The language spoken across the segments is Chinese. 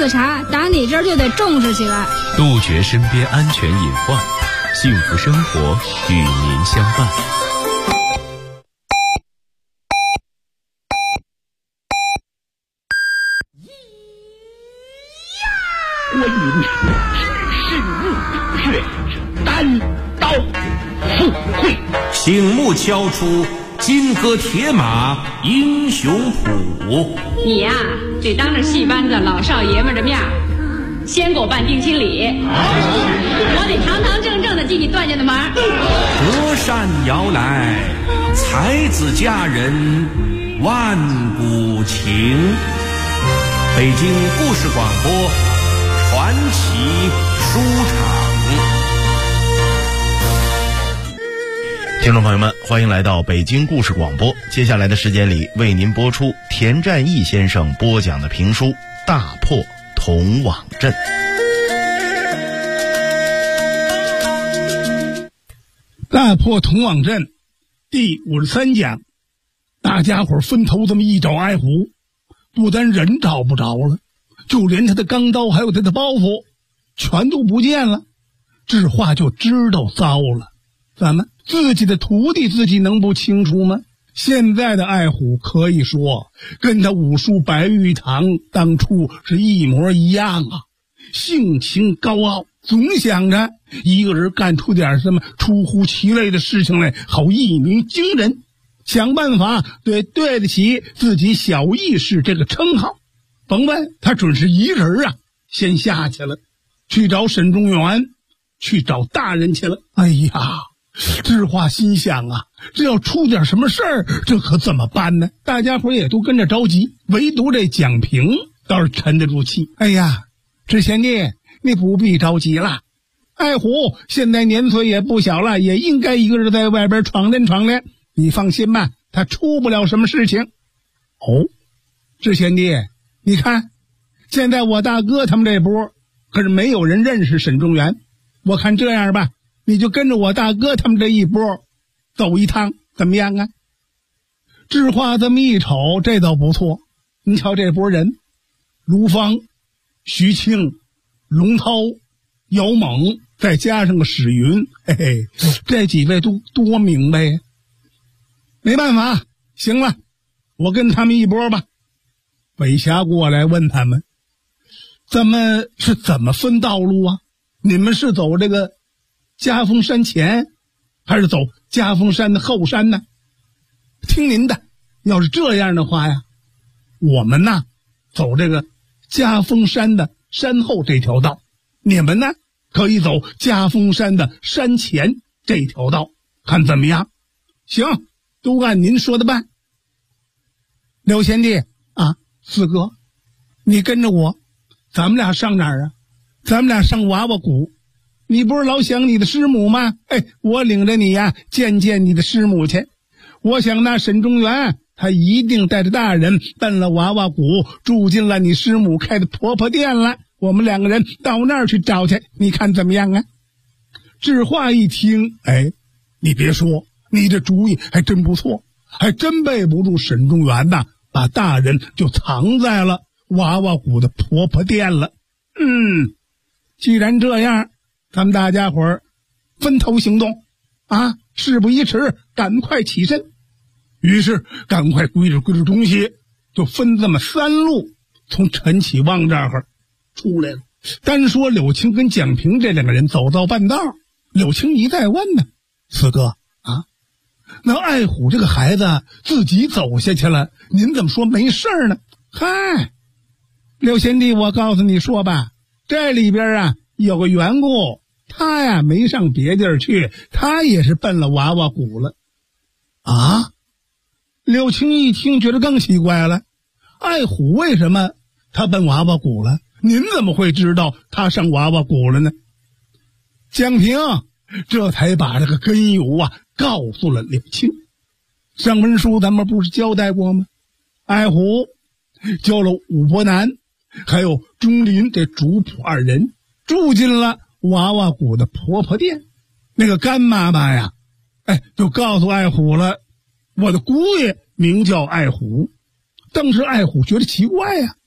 自查，打你这儿就得重视起来， 杜绝身边安全隐患，幸福生活与您相伴。 观音神物卷着单刀赴会， 醒目敲出金戈铁马英雄谱。 你呀，得当着戏班子老少爷们的面先给我办定亲礼，我得堂堂正正的进你段家的门。 隔扇摇来，才子佳人万古情。北京故事广播传奇书场。 听众朋友们，欢迎来到北京故事广播。接下来的时间里，为您播出田占义先生播讲的评书《大破铜网阵》。 大破铜网阵第53讲，大家伙分头这么一找爱虎，不但人找不着了，就连他的钢刀还有他的包袱全都不见了。智化就知道糟了，怎么自己的徒弟自己能不清楚吗？现在的爱虎可以说跟他武术白玉堂当初是一模一样啊，性情高傲，总想着一个人干出点什么出乎其类的事情来，好一鸣惊人，想办法对得起自己小义士这个称号。甭问，他准是一人啊，先下去了，去找沈中原，去找大人去了。哎呀，智化心想啊，这要出点什么事儿，这可怎么办呢？大家伙也都跟着着急，唯独这蒋平倒是沉得住气。哎呀，智贤弟，你不必着急了，爱虎现在年岁也不小了，也应该一个人在外边闯荡闯荡，你放心吧，他出不了什么事情。哦，智贤弟，你看现在我大哥他们这波可是没有人认识沈中原，我看这样吧，你就跟着我大哥他们这一波走一趟，怎么样啊？智化这么一瞅，这倒不错。你瞧这波人，卢芳、徐庆、龙涛、姚猛，再加上个史云，嘿嘿，这几位都多明白呀。没办法，行了，我跟他们一波吧。韦霞过来问他们，怎么分道路啊？你们是走这个嘉峰山前，还是走嘉峰山的后山呢？听您的，要是这样的话呀，我们呢走这个嘉峰山的山后这条道，你们呢可以走嘉峰山的山前这条道，看怎么样？行，都按您说的办。刘贤弟啊，四哥，你跟着我，咱们俩上哪儿啊？咱们俩上娃娃谷。你不是老想你的师母吗？哎，我领着你呀，见见你的师母去。我想那沈中原他一定带着大人奔了娃娃谷，住进了你师母开的婆婆店了。我们两个人到那儿去找去，你看怎么样啊？智化一听，哎，你别说，你这主意还真不错，还真背不住沈中原呐，把大人就藏在了娃娃谷的婆婆店了。既然这样，咱们大家伙儿分头行动啊！事不宜迟，赶快起身。于是赶快归置东西，就分这么三路从陈启旺这儿出来了。单说柳青跟蒋平这两个人走到半道，柳青一再问呢，四哥啊，那爱虎这个孩子自己走下去了，您怎么说没事呢？嗨，柳贤弟，我告诉你说吧，这里边啊有个缘故，他呀没上别地儿去，他也是奔了娃娃谷了。啊？柳青一听觉得更奇怪了，爱虎为什么他奔娃娃谷了？您怎么会知道他上娃娃谷了呢？蒋平这才把这个根由啊告诉了柳青。上文书咱们不是交代过吗？爱虎叫了武伯南还有钟林这主仆二人，住进了娃娃谷的婆婆店。那个干妈妈呀，就告诉爱虎了，我的姑爷名叫爱虎。当时爱虎觉得奇怪呀，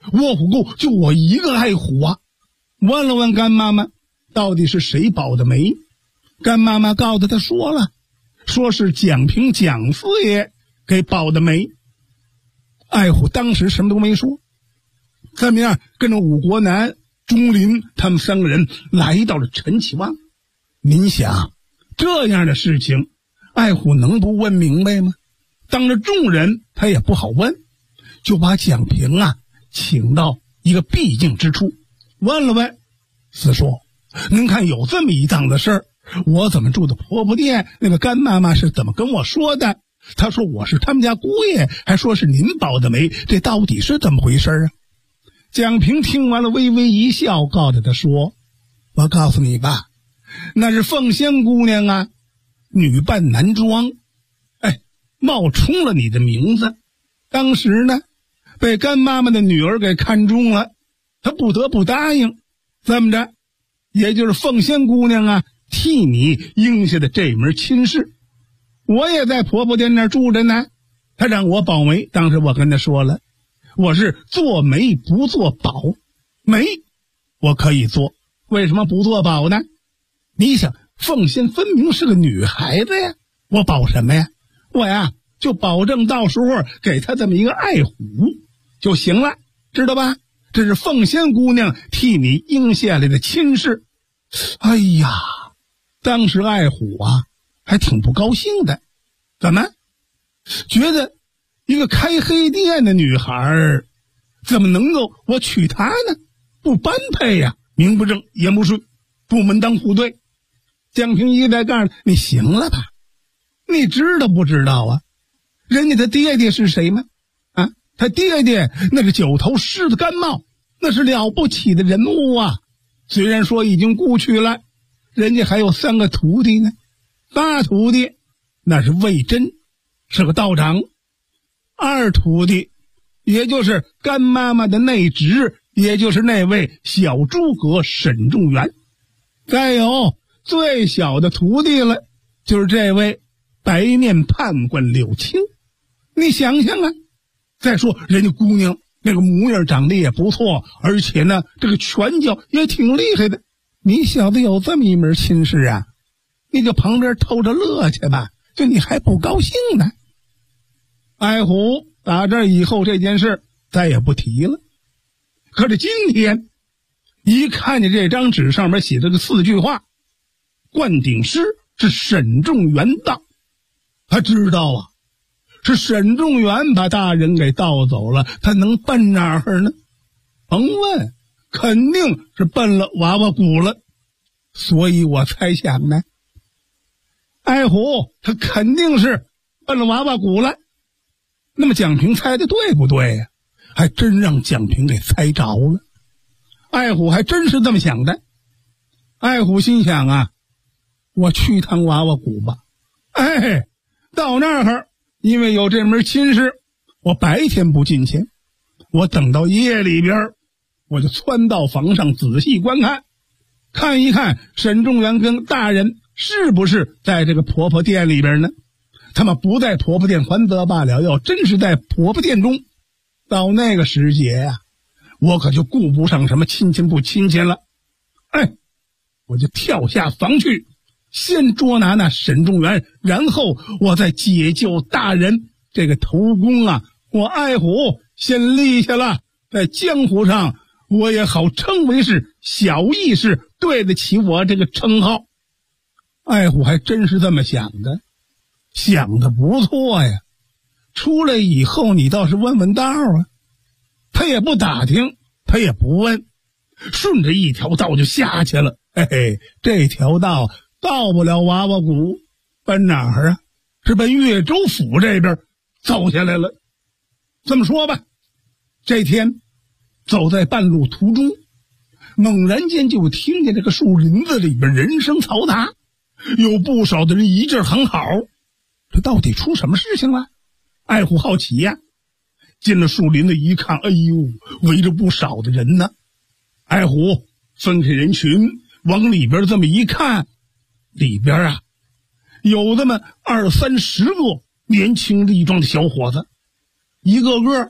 卧虎沟就我一个爱虎啊！问了问干妈妈，到底是谁保的媒？干妈妈告诉他说了，说是蒋平蒋四爷给保的媒。爱虎当时什么都没说，怎么样跟着武国南、钟林他们3个人来到了陈启旺。您想这样的事情，爱虎能不问明白吗？当着众人他也不好问，就把蒋平啊请到一个僻静之处，问了问四叔，您看有这么一档子事儿，我怎么住的婆婆店，那个干妈妈是怎么跟我说的？她说我是他们家姑爷，还说是您保的媒，这到底是怎么回事啊？蒋平听完了微微一笑，告诉他说，我告诉你吧，那是凤仙姑娘啊，女扮男装，冒充了你的名字。当时呢被干妈妈的女儿给看中了，她不得不答应，这么着也就是凤仙姑娘啊替你应下的这门亲事。我也在婆婆店那儿住着呢，她让我保媒，当时我跟她说了，我是做媒不做保，媒我可以做，为什么不做保呢？你想凤仙分明是个女孩子呀，我保什么呀？我呀就保证到时候给她这么一个爱虎就行了，知道吧？这是凤仙姑娘替你应下来的亲事。哎呀，当时爱虎啊还挺不高兴的，怎么觉得一个开黑店的女孩怎么能够我娶她呢？不般配呀，名不正言不顺，不门当户对。蒋平一再告诉你行了吧，你知道不知道啊？人家他爹爹是谁吗？啊，他爹爹那个9头狮子甘茂，那是了不起的人物啊。虽然说已经故去了，人家还有3个徒弟呢。大徒弟那是魏真，是个道长；二徒弟也就是干妈妈的内侄，也就是那位小诸葛沈仲元。再有最小的徒弟了，就是这位白面判官柳青。你想想啊，再说人家姑娘那个模样长得也不错，而且呢这个拳脚也挺厉害的。你小子有这么一门亲事啊，你就旁边偷着乐去吧，就你还不高兴呢。爱虎打这以后这件事再也不提了。可是今天一看见这张纸上面写着个4句话，灌顶诗是沈仲元盗，他知道啊，是沈仲元把大人给盗走了，他能奔哪儿呢？甭问，肯定是奔了娃娃谷了。所以我猜想呢，爱虎他肯定是奔了娃娃谷了。那么蒋平猜的对不对呀？还真让蒋平给猜着了。爱虎还真是这么想的。爱虎心想啊，我去趟娃娃谷吧。到那儿因为有这门亲事，我白天不进去，我等到夜里边，我就窜到房上仔细观看，看一看沈仲元跟大人是不是在这个婆婆店里边呢？他们不在婆婆店还则罢了，要真是在婆婆店中，到那个时节呀，我可就顾不上什么亲亲不亲亲了。我就跳下房去，先捉拿那沈仲元，然后我再解救大人。这个头功啊，我爱虎先立下了，在江湖上我也好称为是小义士，对得起我这个称号。爱虎还真是这么想的，想的不错呀。出来以后你倒是问问道啊，他也不打听，他也不问，顺着一条道就下去了。这条道到不了娃娃谷，奔哪儿啊？是奔岳州府这边走下来了。这么说吧，这天走在半路途中，猛然间就听见这个树林子里边人声嘈杂，有不少的人一阵喊好。这到底出什么事情了？爱虎好奇呀，进了树林子一看，围着不少的人呢。爱虎分开人群往里边这么一看，里边啊有这么20-30个年轻力壮的小伙子，一个个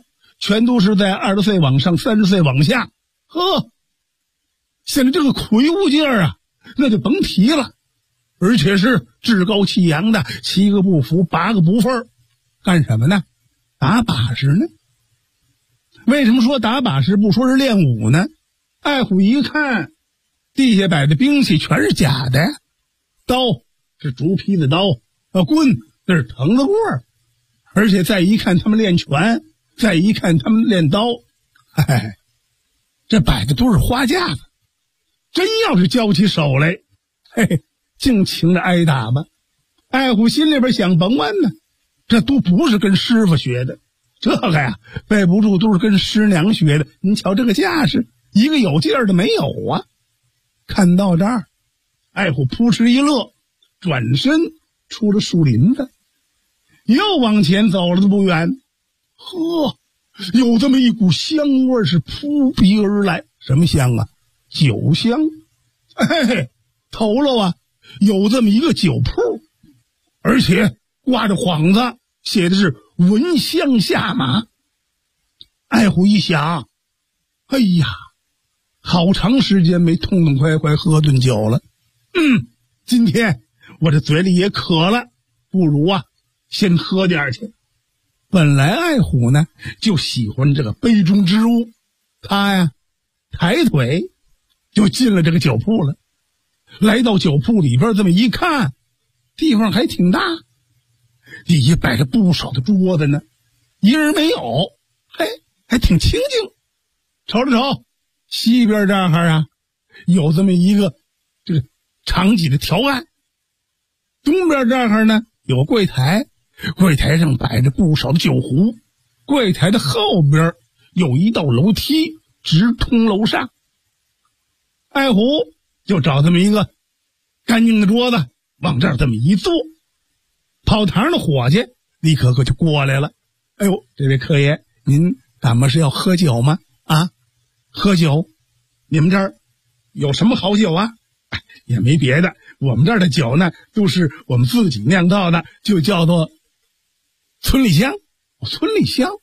全都是在20岁往上30岁往下。呵，现在这个魁梧劲儿啊，那就甭提了，而且是趾高气扬的，7个不服8个不忿。干什么呢？打把式呢。为什么说打把式不说是练武呢？艾虎一看地下摆的兵器全是假的，刀是竹皮的刀，棍那是藤子棍儿，而且再一看他们练拳，再一看他们练刀，这摆的都是花架子，真要是交起手来，尽情的挨打吧。艾虎心里边想，甭问呢，这都不是跟师傅学的，这个呀背不住都是跟师娘学的。您瞧这个架势，一个有劲儿的没有啊。看到这儿，艾虎扑哧一乐，转身出了树林子，又往前走了不远，呵，有这么一股香味是扑鼻而来。什么香啊？酒香。头喽啊，有这么一个酒铺，而且挂着幌子，写的是闻香下马。艾虎一想，哎呀，好长时间没痛痛快快喝顿酒了，今天我这嘴里也渴了，不如啊先喝点去。本来艾虎呢就喜欢这个杯中之物，他呀抬腿就进了这个酒铺了。来到酒铺里边这么一看，地方还挺大，底下摆着不少的桌子呢，一人没有，还挺清静。瞅了瞅西边这儿啊，有这么一个这个长几的条案，东边这儿呢有个柜台，柜台上摆着不少的酒壶，柜台的后边有一道楼梯直通楼上。艾虎就找这么一个干净的桌子，往这儿这么一坐，跑堂的伙计立刻就过来了。哎呦，这位客爷，您咱们是要喝酒吗？啊，喝酒？你们这儿有什么好酒啊？也没别的，我们这儿的酒呢都是我们自己酿造的，就叫做村里香。村里香？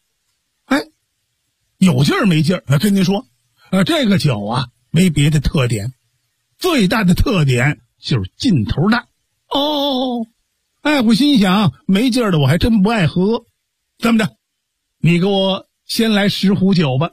有劲儿没劲儿？跟您说，这个酒啊没别的特点，最大的特点就是劲头大。艾虎心想，没劲儿的我还真不爱喝。这么着，你给我先来10壶酒吧。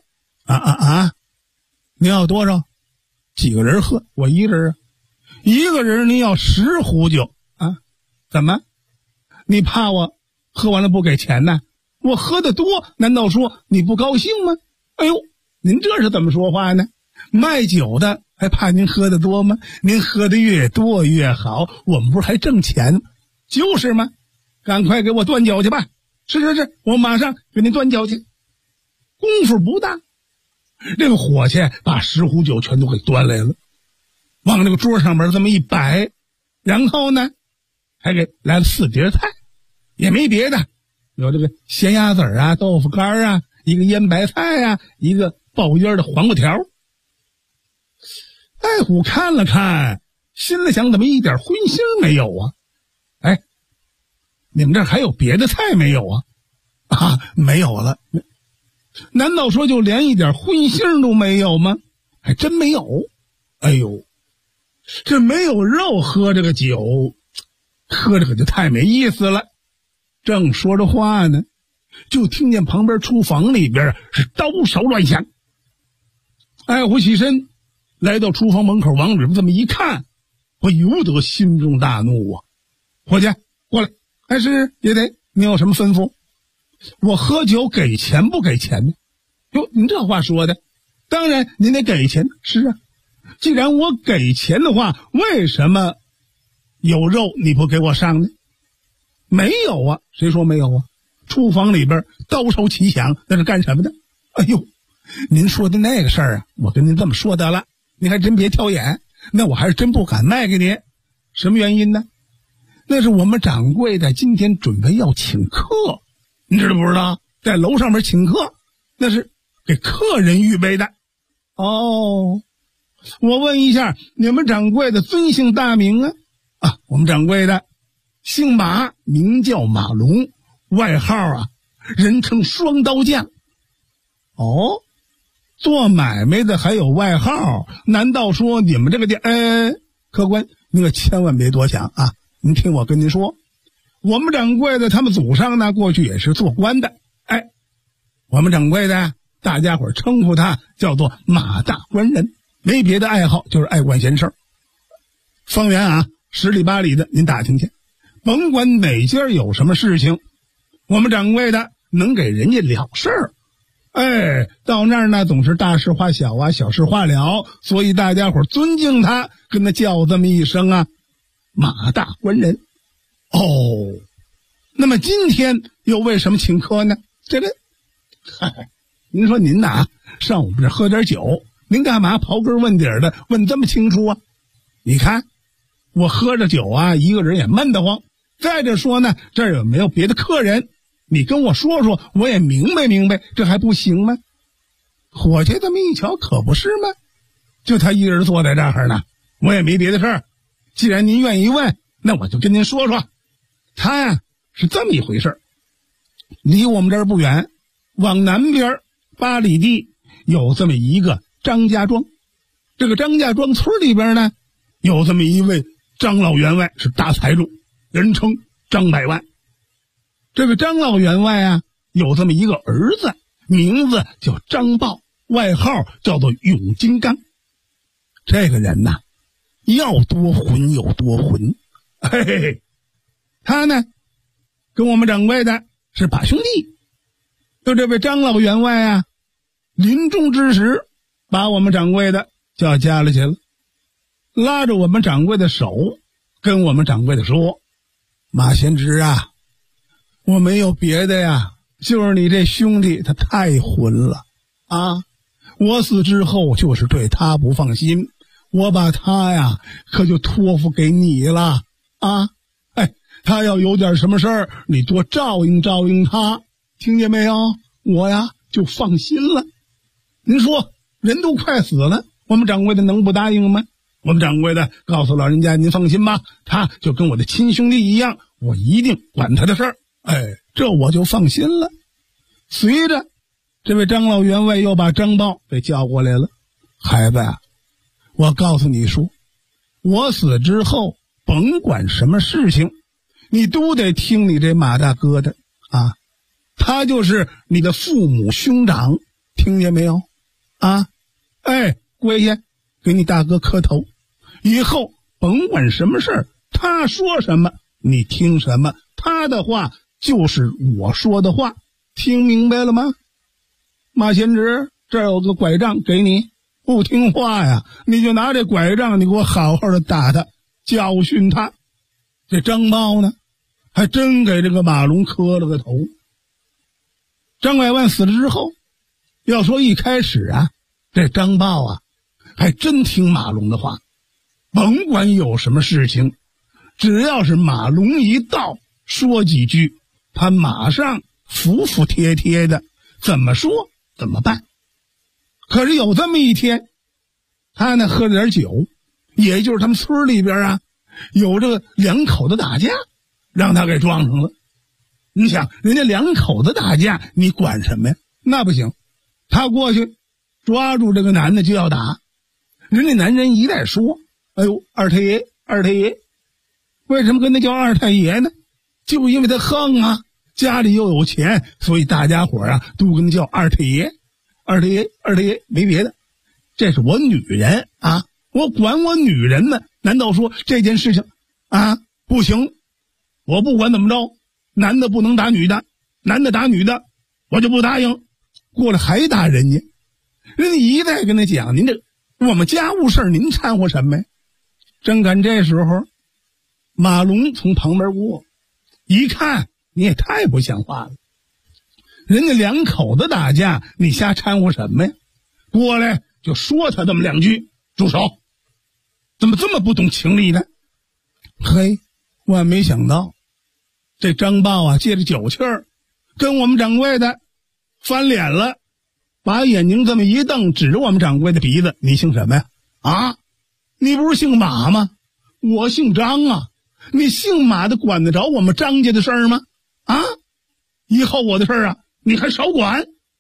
您要多少？几个人喝？我一个人啊。一个人您要10壶酒啊？怎么？你怕我喝完了不给钱呢？我喝得多，难道说你不高兴吗？哎呦，您这是怎么说话呢？卖酒的还怕您喝得多吗？您喝得越多越好，我们不是还挣钱吗？就是吗？赶快给我端酒去吧。是，我马上给您端酒去。功夫不大，这个伙计把10壶酒全都给端来了，往那个桌上边这么一摆，然后呢还给来了4碟菜，也没别的，有这个咸鸭子啊、豆腐干啊，一个腌白菜啊，一个爆烟的黄瓜条。艾虎看了看，心里想，怎么一点荤腥没有啊？你们这还有别的菜没有啊？没有了。难道说就连一点荤腥都没有吗？还真没有。哎呦，这没有肉喝这个酒，喝这个就太没意思了。正说着话呢，就听见旁边厨房里边是刀勺乱响。艾虎起身来到厨房门口，往里边这么一看，我由得心中大怒啊！伙计，过来！是也得，你有什么吩咐？我喝酒给钱不给钱呢？哟，您这话说的，当然您得给钱。是啊，既然我给钱的话，为什么有肉你不给我上呢？没有啊，谁说没有啊？厨房里边刀手齐响，那是干什么的？哎呦，您说的那个事儿啊，我跟您这么说的了，您还真别挑眼，那我还是真不敢卖给您。什么原因呢？那是我们掌柜的今天准备要请客，你知道不知道？在楼上面请客，那是给客人预备的。我问一下，你们掌柜的尊姓大名啊？我们掌柜的姓马，名叫马龙，外号啊人称双刀匠。 哦，做买卖的还有外号？难道说你们这个店？客官，您可千万别多想啊！您听我跟您说，我们掌柜的他们祖上呢，过去也是做官的。我们掌柜的大家伙称呼他叫做马大官人，没别的爱好，就是爱管闲事儿。方圆啊10里8里的，您打听去，甭管哪家有什么事情，我们掌柜的能给人家了事儿。到那儿呢总是大事化小啊，小事化了，所以大家伙尊敬他，跟他叫这么一声啊，马大官人。那么今天又为什么请客呢？这个您说您呐上我们这喝点酒，您干嘛刨根问底的问这么清楚啊？你看我喝着酒啊，一个人也闷得慌。再者说呢，这儿有没有别的客人？你跟我说说，我也明白，这还不行吗？伙计这么一瞧，可不是吗？就他一人坐在这儿呢，我也没别的事儿。既然您愿意问，那我就跟您说说。他呀是这么一回事，离我们这儿不远，往南边8里地有这么一个张家庄。这个张家庄村里边呢，有这么一位张老员外，是大财主，人称张百万。这个张老员外啊，有这么一个儿子，名字叫张豹，外号叫做永金刚。这个人呐，要多混有多混。他呢跟我们掌柜的是把兄弟。就这位张老员外啊，临终之时把我们掌柜的叫家里去了，拉着我们掌柜的手，跟我们掌柜的说：马贤侄啊，我没有别的呀，就是你这兄弟他太混了啊！我死之后就是对他不放心，我把他呀可就托付给你了啊！他要有点什么事儿，你多照应照应他，听见没有？我呀就放心了。您说人都快死了，我们掌柜的能不答应吗？我们掌柜的告诉老人家，您放心吧，他就跟我的亲兄弟一样，我一定管他的事儿。这我就放心了。随着这位张老员外又把张豹给叫过来了。孩子啊，我告诉你说，我死之后甭管什么事情，你都得听你这马大哥的啊，他就是你的父母兄长，听见没有啊？跪下给你大哥磕头，以后甭管什么事儿，他说什么你听什么，他的话就是我说的话，听明白了吗？马贤侄，这儿有个拐杖给你，不听话呀，你就拿这拐杖，你给我好好的打他，教训他。这张豹呢，还真给这个马龙磕了个头。张百万死了之后，要说一开始啊，这张豹啊还真听马龙的话，甭管有什么事情，只要是马龙一到，说几句，他马上服服帖帖的，怎么说怎么办。可是有这么一天，他呢喝了点酒，也就是他们村里边啊有这个两口子打架，让他给撞上了。你想人家两口子打架，你管什么呀？那不行，他过去抓住这个男的就要打。人家男人一再说：哎呦，二太爷，二太爷。为什么跟他叫二太爷呢？就因为他横啊，家里又有钱，所以大家伙啊都跟他叫二太爷。二太爷，二太爷，没别的，这是我女人啊，我管我女人呢，难道说这件事情啊不行？我不管怎么着，男的不能打女的，男的打女的我就不答应。过来还打人家，人家一再跟他讲，您这我们家务事您掺和什么呀？正赶这时候，马龙从旁边过，一看你也太不像话了，人家两口子打架，你瞎掺和什么呀？过来就说他这么两句，住手！怎么这么不懂情理呢？嘿，万没想到，这张豹啊借着酒气儿，跟我们掌柜的翻脸了，把眼睛这么一瞪，指着我们掌柜的鼻子：你姓什么呀？啊，你不是姓马吗？我姓张啊，你姓马的管得着我们张家的事儿吗？啊，以后我的事儿啊你还少管。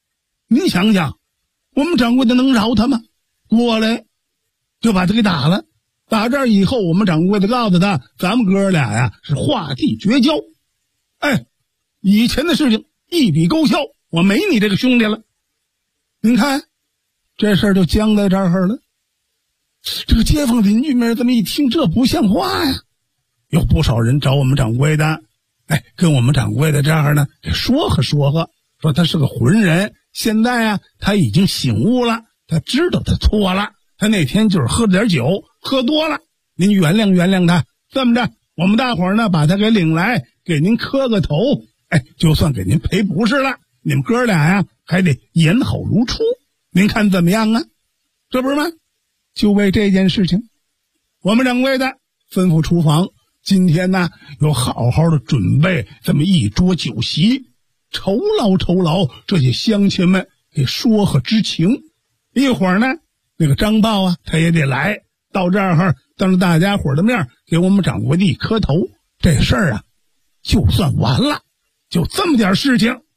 您想想，我们掌柜的能饶他吗？过来就把他给打了。打这儿以后，我们掌柜的告诉他，咱们哥俩呀是画地绝交。以前的事情一笔勾销，我没你这个兄弟了。您看这事儿就僵在这儿了。这个街坊邻居们这么一听，这不像话呀，有不少人找我们掌柜的，跟我们掌柜的这样呢说和，说他是个浑人，现在啊他已经醒悟了，他知道他错了，他那天就是喝了点酒，喝多了，您原谅他。这么着，我们大伙儿呢把他给领来，给您磕个头，就算给您赔不是了，你们哥俩呀还得言好如初，您看怎么样啊？这不是吗？就为这件事情，我们掌柜的吩咐厨房，今天呢有好好的准备这么一桌酒席，酬劳这些乡亲们，给说和知情。一会儿呢那个张豹啊他也得来到这儿，当着大家伙的面给我们掌柜的一磕头，这事儿啊就算完了，就这么点事情。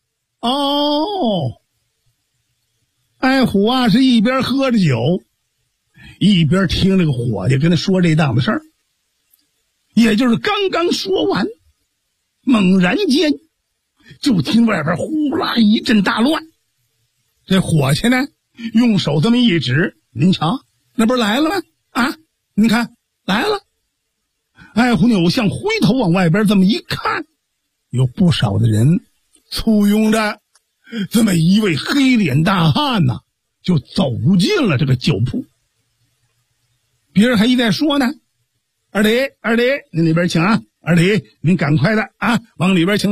艾虎啊是一边喝着酒，一边听这个伙计跟他说这档子事儿。也就是刚刚说完，猛然间就听外边呼啦一阵大乱。这伙计呢用手这么一指，您瞧，那不是来了吗？您看来了。艾虎扭向回头往外边这么一看，有不少的人簇拥着这么一位黑脸大汉呐，就走进了这个酒铺。别人还一再说呢，二弟您里边请啊，二弟您赶快的往里边请。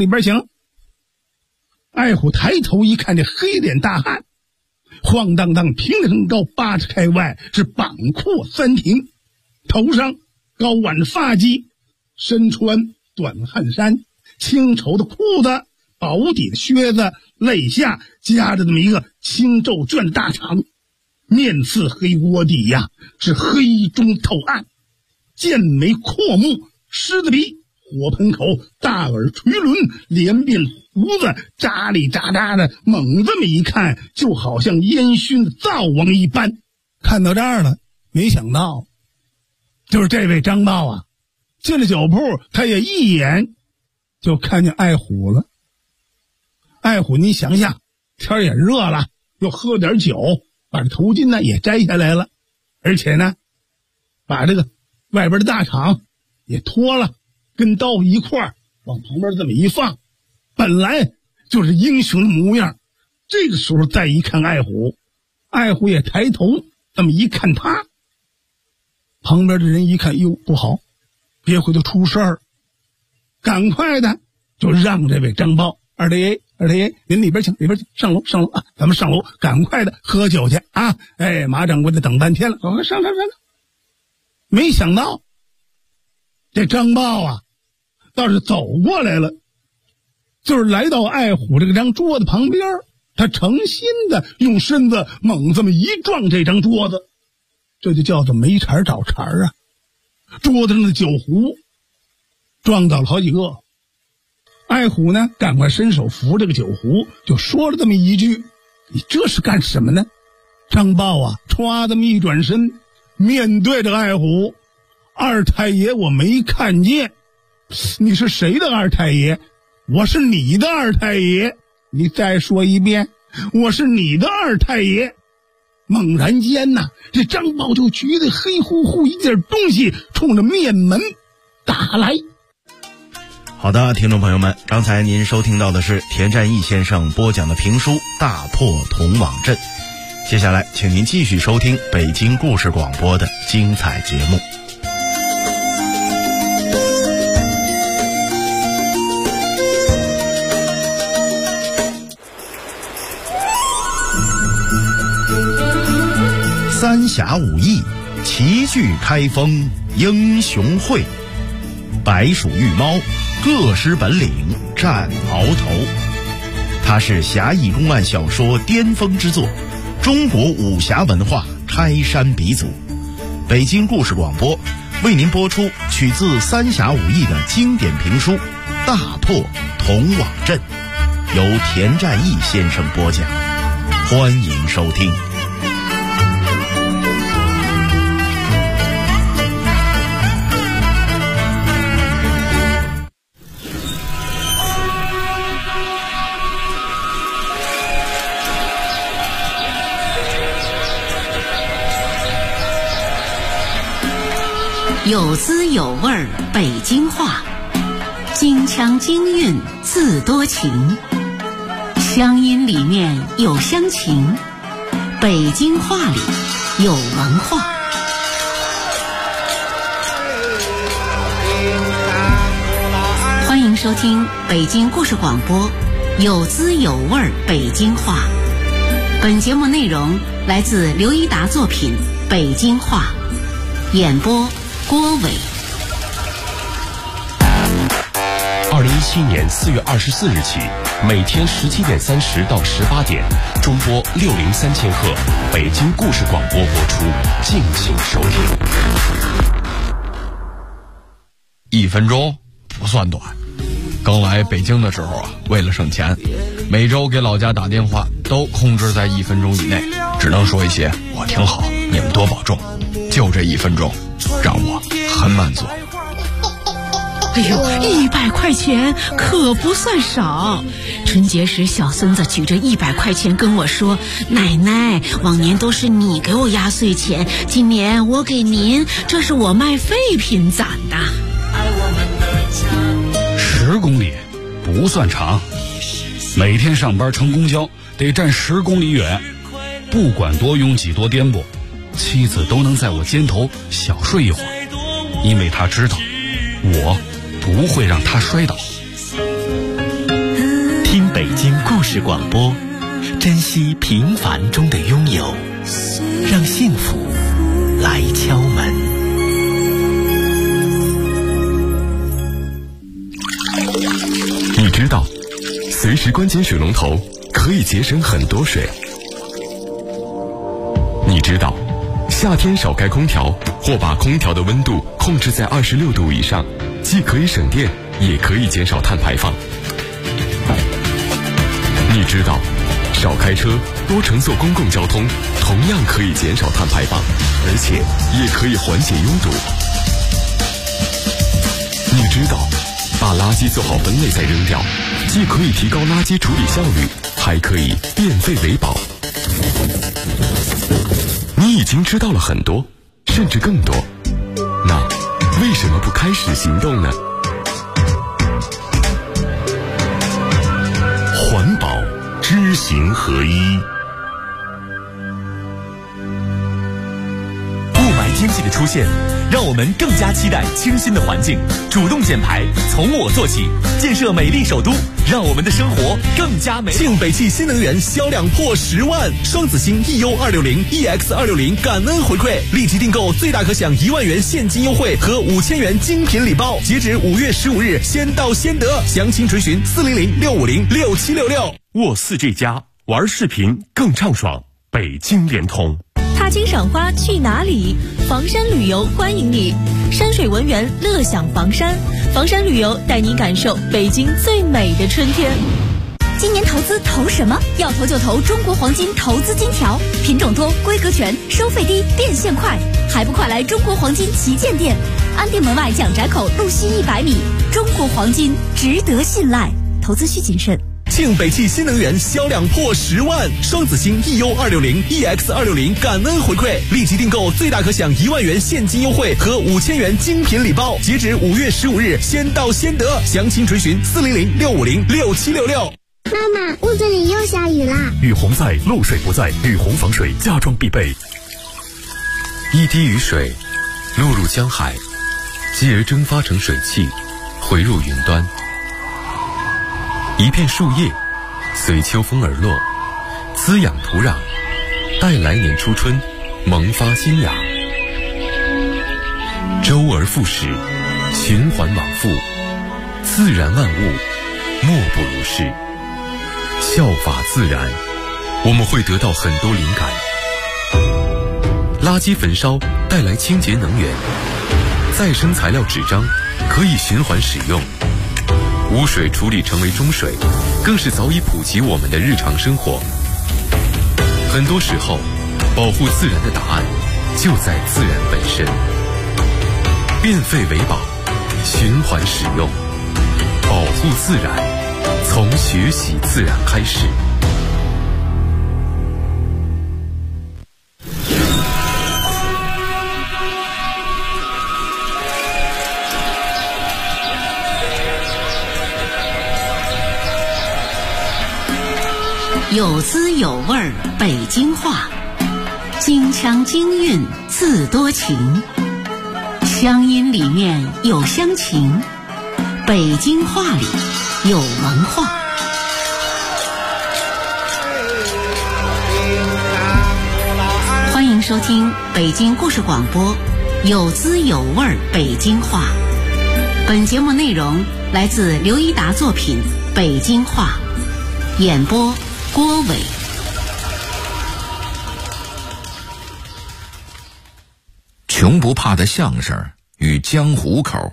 艾虎抬头一看，这黑脸大汉晃荡荡平身高8尺开外，是膀阔3庭，头上高挽发髻，身穿短汗衫，青绸的裤子，薄底的靴子，肋下夹着这么一个青皱卷的大肠，面似黑锅底呀，是黑中透暗，剑眉阔目，狮子鼻，火盆口，大耳垂轮，连遍胡子，扎里扎扎的，猛这么一看，就好像烟熏的灶王一般。看到这儿了，没想到就是这位张豹啊，进了酒铺，他也一眼就看见艾虎了。艾虎你想想，天也热了，又喝点酒，把这头巾呢也摘下来了，而且呢把这个外边的大氅也脱了，跟刀一块往旁边这么一放，本来就是英雄的模样。这个时候再一看艾虎也抬头这么一看他，旁边的人一看，哟不好，别回头出事儿，赶快的就让这位张豹，二弟您里边请，上楼啊，咱们上楼赶快的喝酒去啊！马掌柜的等半天了，上。没想到这张豹啊倒是走过来了，就是来到艾虎这张桌子旁边，他诚心的用身子猛这么一撞这张桌子，这就叫做没茬找茬啊！桌子上的酒壶撞倒了好几个。艾虎呢赶快伸手扶这个酒壶，就说了这么一句，你这是干什么呢？张豹啊歘这么一转身，面对着艾虎，二太爷我没看见。你是谁的二太爷？我是你的二太爷。你再说一遍，我是你的二太爷。猛然间呐，这张豹就觉得黑乎乎一件东西冲着面门打来。 好的，听众朋友们，刚才您收听到的是田占义先生播讲的评书《大破铜网阵》。接下来请您继续收听北京故事广播的精彩节目。三峡武艺，齐聚开封英雄会，白鼠玉猫，各施本领战鳌头。它是侠义公案小说巅峰之作，中国武侠文化开山鼻祖。北京故事广播为您播出取自三峡武艺的经典评书《大破铜网阵》。 由田占义先生播讲，欢迎收听。 有滋有味儿北京话，京腔京韵自多情，乡音里面有乡情，北京话里有文化。欢迎收听北京故事广播有滋有味儿北京话。本节目内容来自刘一达作品《北京话》，演播郭伟。 2017年4月24日起，每天17点30到18点，中波603000赫北京故事广播播出，敬请收听。 1分钟不算短。刚来北京的时候啊，为了省钱，每周给老家打电话都控制在1分钟以内，只能说一些我挺好，你们多保重。就这1分钟，让我很满足。 哎呦，100块钱可不算少。春节时，小孙子举着100块钱跟我说：“奶奶，往年都是你给我压岁钱，今年我给您，这是我卖废品攒的。 ”10公里不算长，每天上班乘公交得站10公里远，不管多拥挤多颠簸，妻子都能在我肩头小睡一会儿，因为她知道我不会让她摔倒。 听北京故事广播，珍惜平凡中的拥有，让幸福来敲门。 你知道随时关紧水龙头可以节省很多水。你知道夏天少开空调或把空调的温度控制在26度以上，既可以省电也可以减少碳排放。你知道少开车多乘坐公共交通同样可以减少碳排放，而且也可以缓解拥堵。你知道把垃圾做好分类再扔掉，既可以提高垃圾处理效率，还可以变废为宝。你已经知道了很多，甚至更多，那为什么不开始行动呢？ 环保知行合一。 雾霾天气的出现，让我们更加期待清新的环境。主动减排，从我做起，建设美丽首都，让我们的生活更加美好。 庆北汽新能源销量破10万，双子星 EU260、EX260感恩回馈，立即订购最大可享1万元现金优惠和5000元精品礼包，截止5月15日，先到先得。详情垂询400-650-6766。 沃4G+玩视频更畅爽，北京联通。 踏青赏花去哪里？房山旅游欢迎你，山水文园乐享房山，房山旅游带你感受北京最美的春天。 今年投资投什么？要投就投中国黄金投资金条，品种多，规格全，收费低，变现快，还不快来中国黄金旗舰店，安定门外蒋宅口路西100米，中国黄金值得信赖，投资需谨慎。 庆北汽新能源销量破10万，双子星 EU260、EX260感恩回馈，立即订购最大可享1万元现金优惠和5000元精品礼包，截止5月15日，先到先得。详情垂询400-650-6766。 妈妈，屋子里又下雨啦！ 雨洪在，漏水不在，雨洪防水家装必备。 一滴雨水落入江海，继而蒸发成水汽，回入云端。一片树叶随秋风而落，滋养土壤，待来年初春萌发新芽。周而复始，循环往复，自然万物莫不如是。效法自然，我们会得到很多灵感。垃圾焚烧带来清洁能源，再生材料纸张可以循环使用。 污水处理成为中水，更是早已普及我们的日常生活。很多时候，保护自然的答案就在自然本身。变废为宝，循环使用，保护自然，从学习自然开始。 有滋有味儿北京话，京腔京韵字多情，乡音里面有乡情，北京话里有文化。欢迎收听北京故事广播，有滋有味儿北京话。本节目内容来自刘一达作品《北京话》，演播郭伟。 穷不怕的相声与江湖口。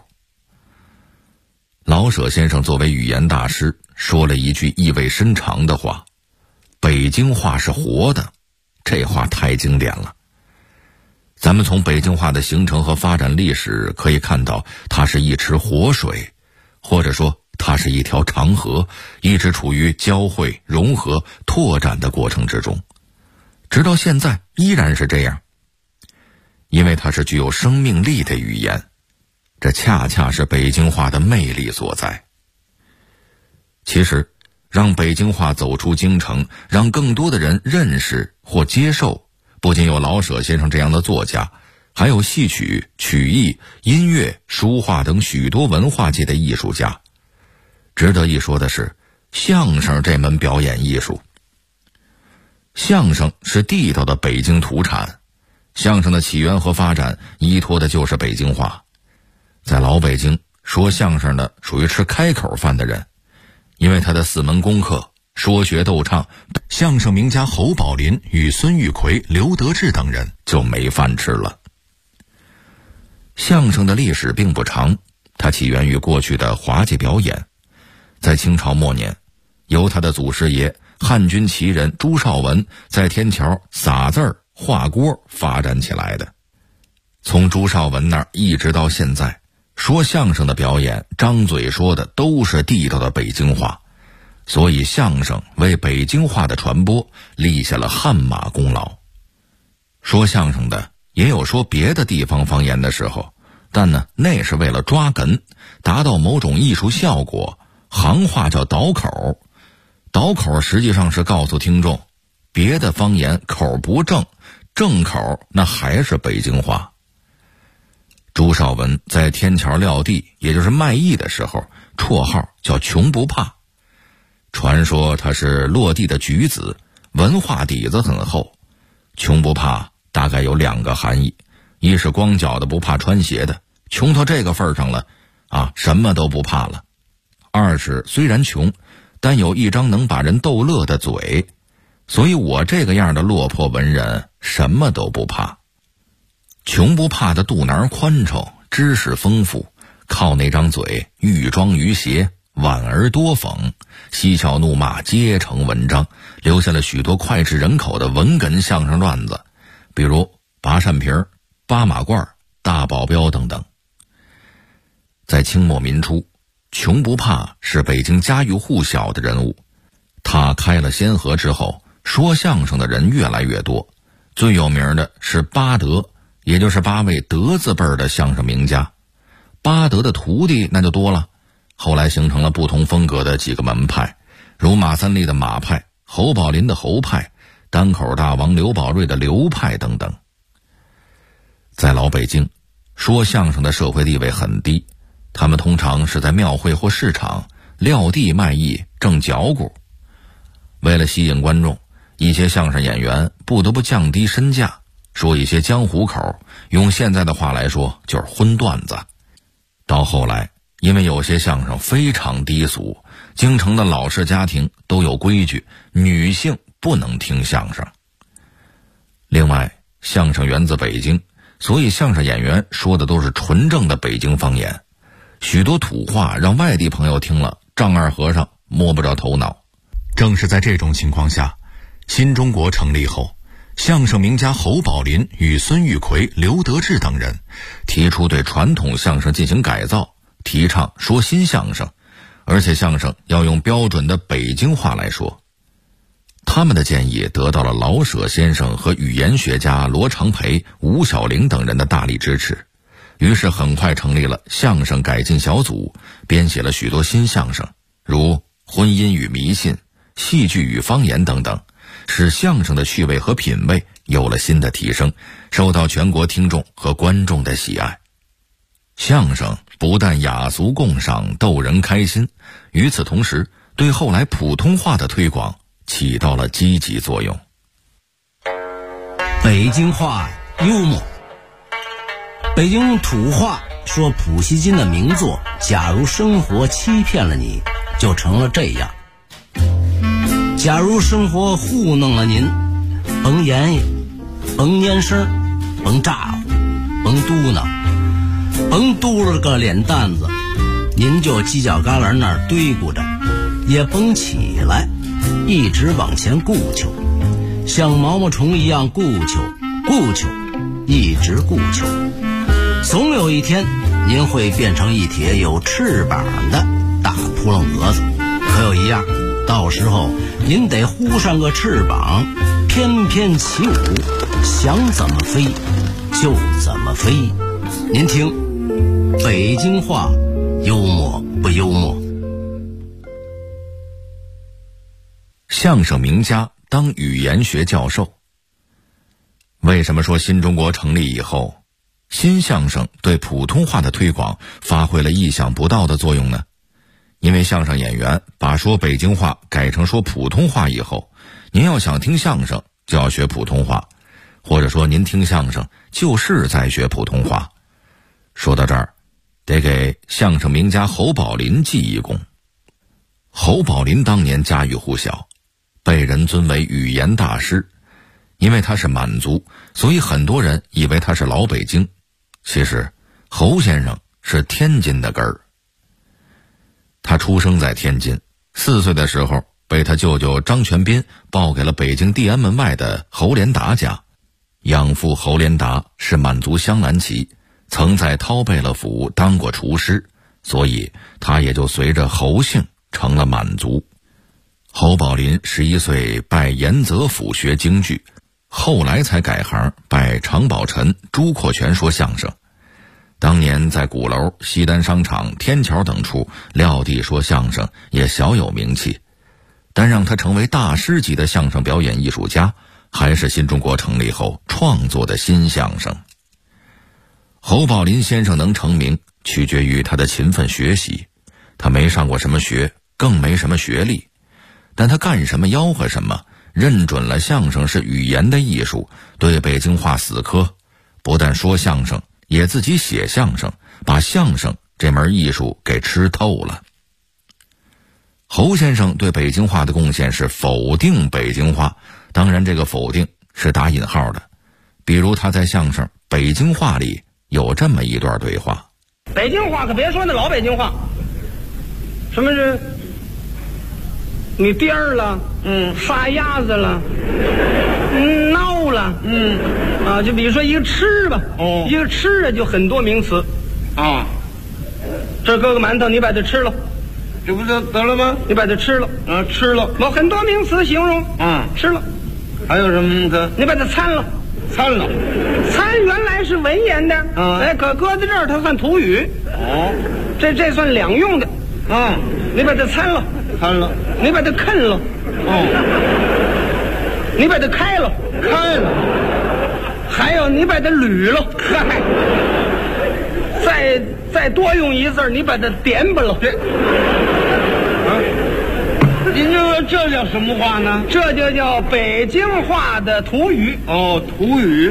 老舍先生作为语言大师，说了一句意味深长的话：北京话是活的。这话太经典了。咱们从北京话的形成和发展历史可以看到，它是一池活水，或者说它是一条长河，一直处于交汇、融合、拓展的过程之中，直到现在依然是这样。因为它是具有生命力的语言，这恰恰是北京话的魅力所在。其实，让北京话走出京城，让更多的人认识或接受，不仅有老舍先生这样的作家，还有戏曲、曲艺、音乐、书画等许多文化界的艺术家。值得一说的是，相声这门表演艺术。相声是地道的北京土产，相声的起源和发展依托的就是北京话。在老北京，说相声的属于吃开口饭的人，因为他的4门功课说学逗唱，相声名家侯宝林与孙玉奎、刘德志等人就没饭吃了。相声的历史并不长，它起源于过去的滑稽表演，在清朝末年，由他的祖师爷汉军旗人朱绍文在天桥撒字儿、画锅发展起来的。从朱绍文那儿一直到现在，说相声的表演张嘴说的都是地道的北京话，所以相声为北京话的传播立下了汗马功劳。说相声的也有说别的地方方言的时候，但呢，那是为了抓哏，达到某种艺术效果，行话叫倒口。倒口实际上是告诉听众，别的方言口不正，正口那还是北京话。朱绍文在天桥撂地，也就是卖艺的时候，绰号叫穷不怕。传说他是落地的举子，文化底子很厚。穷不怕大概有2个含义，一是光脚的不怕穿鞋的，穷到这个份上了啊，什么都不怕了；二是虽然穷，但有一张能把人逗乐的嘴，所以我这个样的落魄文人什么都不怕。穷不怕的肚腩宽敞，知识丰富，靠那张嘴欲庄于谐，婉而多讽，嬉笑怒骂皆成文章，留下了许多脍炙人口的文哏相声段子，比如拔扇皮儿、八马褂、大保镖等等。在清末民初，穷不怕是北京家喻户晓的人物，他开了先河之后，说相声的人越来越多，最有名的是八德，也就是8位德字辈的相声名家。八德的徒弟那就多了，后来形成了不同风格的几个门派，如马三立的马派、侯宝林的侯派、单口大王刘宝瑞的刘派等等。在老北京，说相声的社会地位很低，他们通常是在庙会或市场撂地卖艺挣脚骨。为了吸引观众，一些相声演员不得不降低身价，说一些江湖口，用现在的话来说就是荤段子。到后来，因为有些相声非常低俗，京城的老式家庭都有规矩，女性不能听相声。另外，相声源自北京，所以相声演员说的都是纯正的北京方言，许多土话让外地朋友听了丈二和尚摸不着头脑。 正是在这种情况下，新中国成立后，相声名家侯宝林与孙玉奎、刘德志等人提出对传统相声进行改造，提倡说新相声，而且相声要用标准的北京话来说。他们的建议得到了老舍先生和语言学家罗长培、吴小玲等人的大力支持，于是很快成立了相声改进小组，编写了许多新相声，如婚姻与迷信、戏剧与方言等等，使相声的趣味和品味有了新的提升，受到全国听众和观众的喜爱。相声不但雅俗共赏，逗人开心，与此同时对后来普通话的推广起到了积极作用。 北京话幽默。北京土话说普希金的名作《假如生活欺骗了你》就成了这样。假如生活糊弄了您，甭言语，甭蔫声，甭咋呼，甭嘟囔，甭嘟了个脸蛋子，您就犄角旮旯那儿堆咕着，也甭起来，一直往前顾求，像毛毛虫一样顾求，一直顾求，总有一天您会变成一帖有翅膀的大扑棱蛾子。可有一样，到时候您得呼上个翅膀，翩翩起舞，想怎么飞就怎么飞。您听，北京话幽默不幽默？ 相声名家当语言学教授。为什么说新中国成立以后，新相声对普通话的推广发挥了意想不到的作用呢？因为相声演员把说北京话改成说普通话以后，您要想听相声就要学普通话，或者说您听相声就是在学普通话。说到这儿，得给相声名家侯宝林记一功。侯宝林当年家喻户晓，被人尊为语言大师。因为他是满族，所以很多人以为他是老北京。其实侯先生是天津的根儿。他出生在天津，4岁的时候被他舅舅张全斌抱给了北京地安门外的侯连达家。养父侯连达是满族镶蓝旗，曾在饕贝勒府当过厨师，所以他也就随着侯姓成了满族。侯宝林11岁拜严泽府学京剧，后来才改行拜常宝臣、朱阔全说相声。当年在鼓楼、西单商场、天桥等处撂地说相声也小有名气，但让他成为大师级的相声表演艺术家，还是新中国成立后创作的新相声。侯宝林先生能成名，取决于他的勤奋学习。他没上过什么学，更没什么学历，但他干什么吆喝什么，认准了相声是语言的艺术，对北京话死磕，不但说相声，也自己写相声，把相声这门艺术给吃透了。侯先生对北京话的贡献是否定北京话，当然这个否定是打引号的。比如他在相声《北京话》里有这么一段对话： 北京话可别说那老北京话，什么是你颠儿了，杀鸭子了，孬了，就比如说一个吃吧，一个吃啊就很多名词啊。这搁个馒头，你把它吃了，这不就得了吗？你把它吃了，吃了，有很多名词形容，吃了。还有什么名词？你把它参了，参了，参原来是文言的，可搁在这儿它算土语，这算两用的，你把它参了，参了，你把它啃了，你把它开了，开了，还有你把它捋了，再多用一字，你把它点吧了，您说这叫什么话呢？这就叫北京话的土语。土语。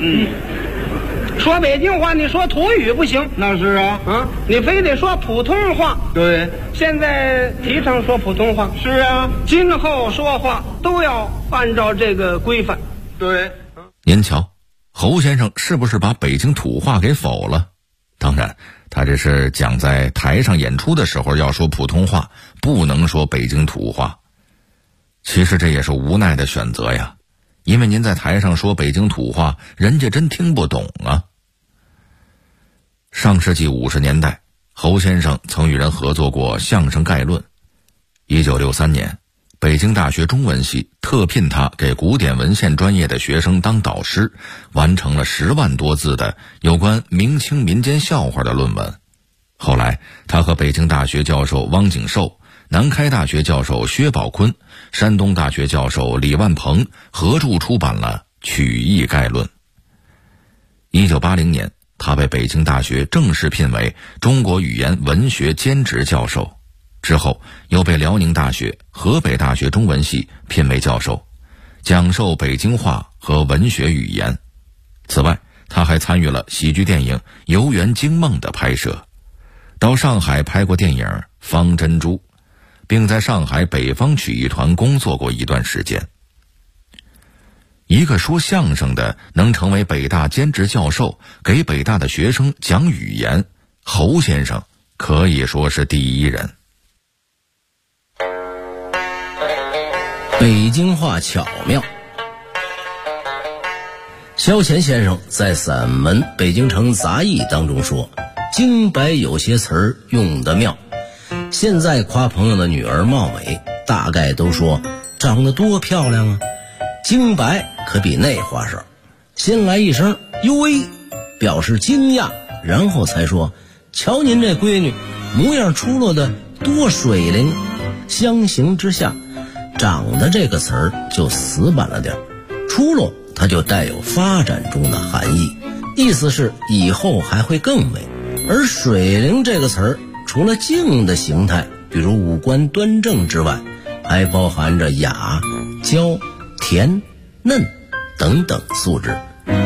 说北京话，你说土语不行。那是啊，你非得说普通话。对，现在提倡说普通话。是啊，今后说话都要按照这个规范。对。 您瞧，侯先生是不是把北京土话给否了？ 当然，他这是讲在台上演出的时候要说普通话，不能说北京土话。其实这也是无奈的选择呀，因为您在台上说北京土话，人家真听不懂啊。上世纪50年代，侯先生曾与人合作过相声概论。1963年，北京大学中文系特聘他给古典文献专业的学生当导师，完成了10万多字的有关明清民间笑话的论文。后来他和北京大学教授汪景寿、南开大学教授薛宝坤、山东大学教授李万鹏合著出版了《曲艺概论》。1980年，他被北京大学正式聘为中国语言文学兼职教授，之后又被辽宁大学、河北大学中文系聘为教授，讲授北京话和文学语言。此外，他还参与了喜剧电影《游园惊梦》的拍摄，到上海拍过电影《方珍珠》，并在上海北方曲艺团工作过一段时间。一个说相声的能成为北大兼职教授，给北大的学生讲语言，侯先生可以说是第一人。 北京话巧妙。萧乾先生在散文《北京城杂艺》当中说，京白有些词儿用得妙。现在夸朋友的女儿貌美，大概都说长得多漂亮啊。京白可比那花哨，先来一声哟喂，表示惊讶，然后才说瞧您这闺女模样出落的多水灵。相形之下，长得这个词儿就死板了点，出落它就带有发展中的含义，意思是以后还会更美。而水灵这个词儿除了静的形态，比如五官端正之外，还包含着雅、娇、甜、嫩等等素质。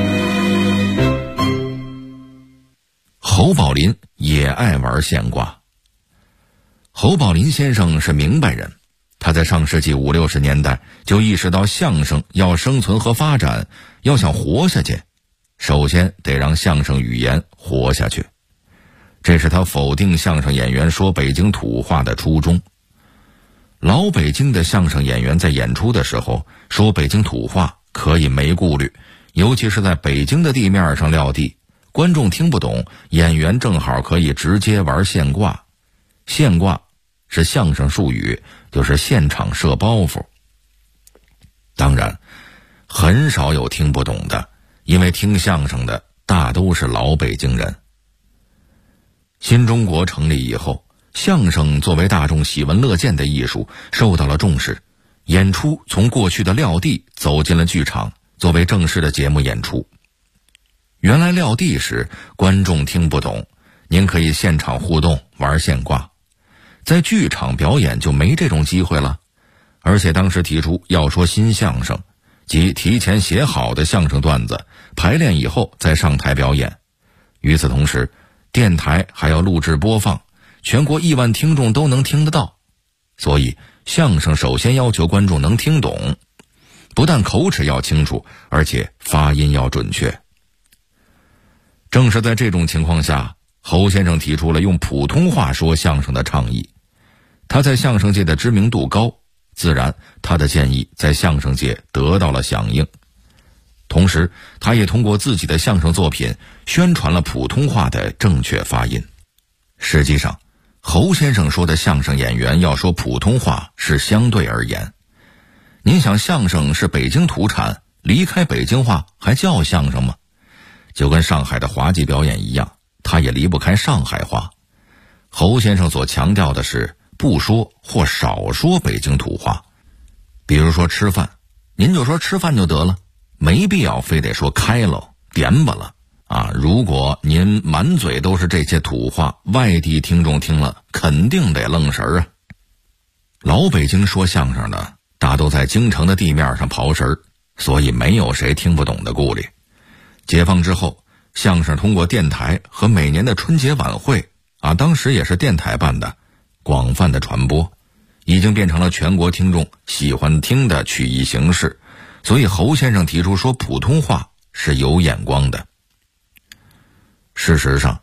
侯宝林也爱玩现卦。侯宝林先生是明白人，他在上世纪50、60年代就意识到相声要生存和发展，要想活下去，首先得让相声语言活下去。这是他否定相声演员说北京土话的初衷。老北京的相声演员在演出的时候说北京土话可以没顾虑，尤其是在北京的地面上撂地，观众听不懂，演员正好可以直接玩现卦。现卦是相声术语，就是现场设包袱。当然很少有听不懂的，因为听相声的大都是老北京人。新中国成立以后，相声作为大众喜闻乐见的艺术受到了重视，演出从过去的撂地走进了剧场，作为正式的节目演出。原来撂地时观众听不懂，您可以现场互动玩现卦，在剧场表演就没这种机会了。而且当时提出要说新相声，即提前写好的相声段子，排练以后再上台表演。与此同时，电台还要录制播放，全国亿万听众都能听得到。所以相声首先要求观众能听懂，不但口齿要清楚，而且发音要准确。正是在这种情况下，侯先生提出了用普通话说相声的倡议。他在相声界的知名度高，自然他的建议在相声界得到了响应。同时他也通过自己的相声作品宣传了普通话的正确发音。实际上侯先生说的相声演员要说普通话是相对而言。您想，相声是北京土产，离开北京话还叫相声吗？就跟上海的滑稽表演一样，它也离不开上海话。侯先生所强调的是不说或少说北京土话。比如说吃饭，您就说吃饭就得了，没必要非得说开了点吧了啊！如果您满嘴都是这些土话，外地听众听了肯定得愣神儿啊。老北京说相声的大都在京城的地面上刨食儿，所以没有谁听不懂的顾虑。解放之后，相声通过电台和每年的春节晚会啊，当时也是电台办的，广泛的传播，已经变成了全国听众喜欢听的曲艺形式。所以侯先生提出说普通话是有眼光的。事实上，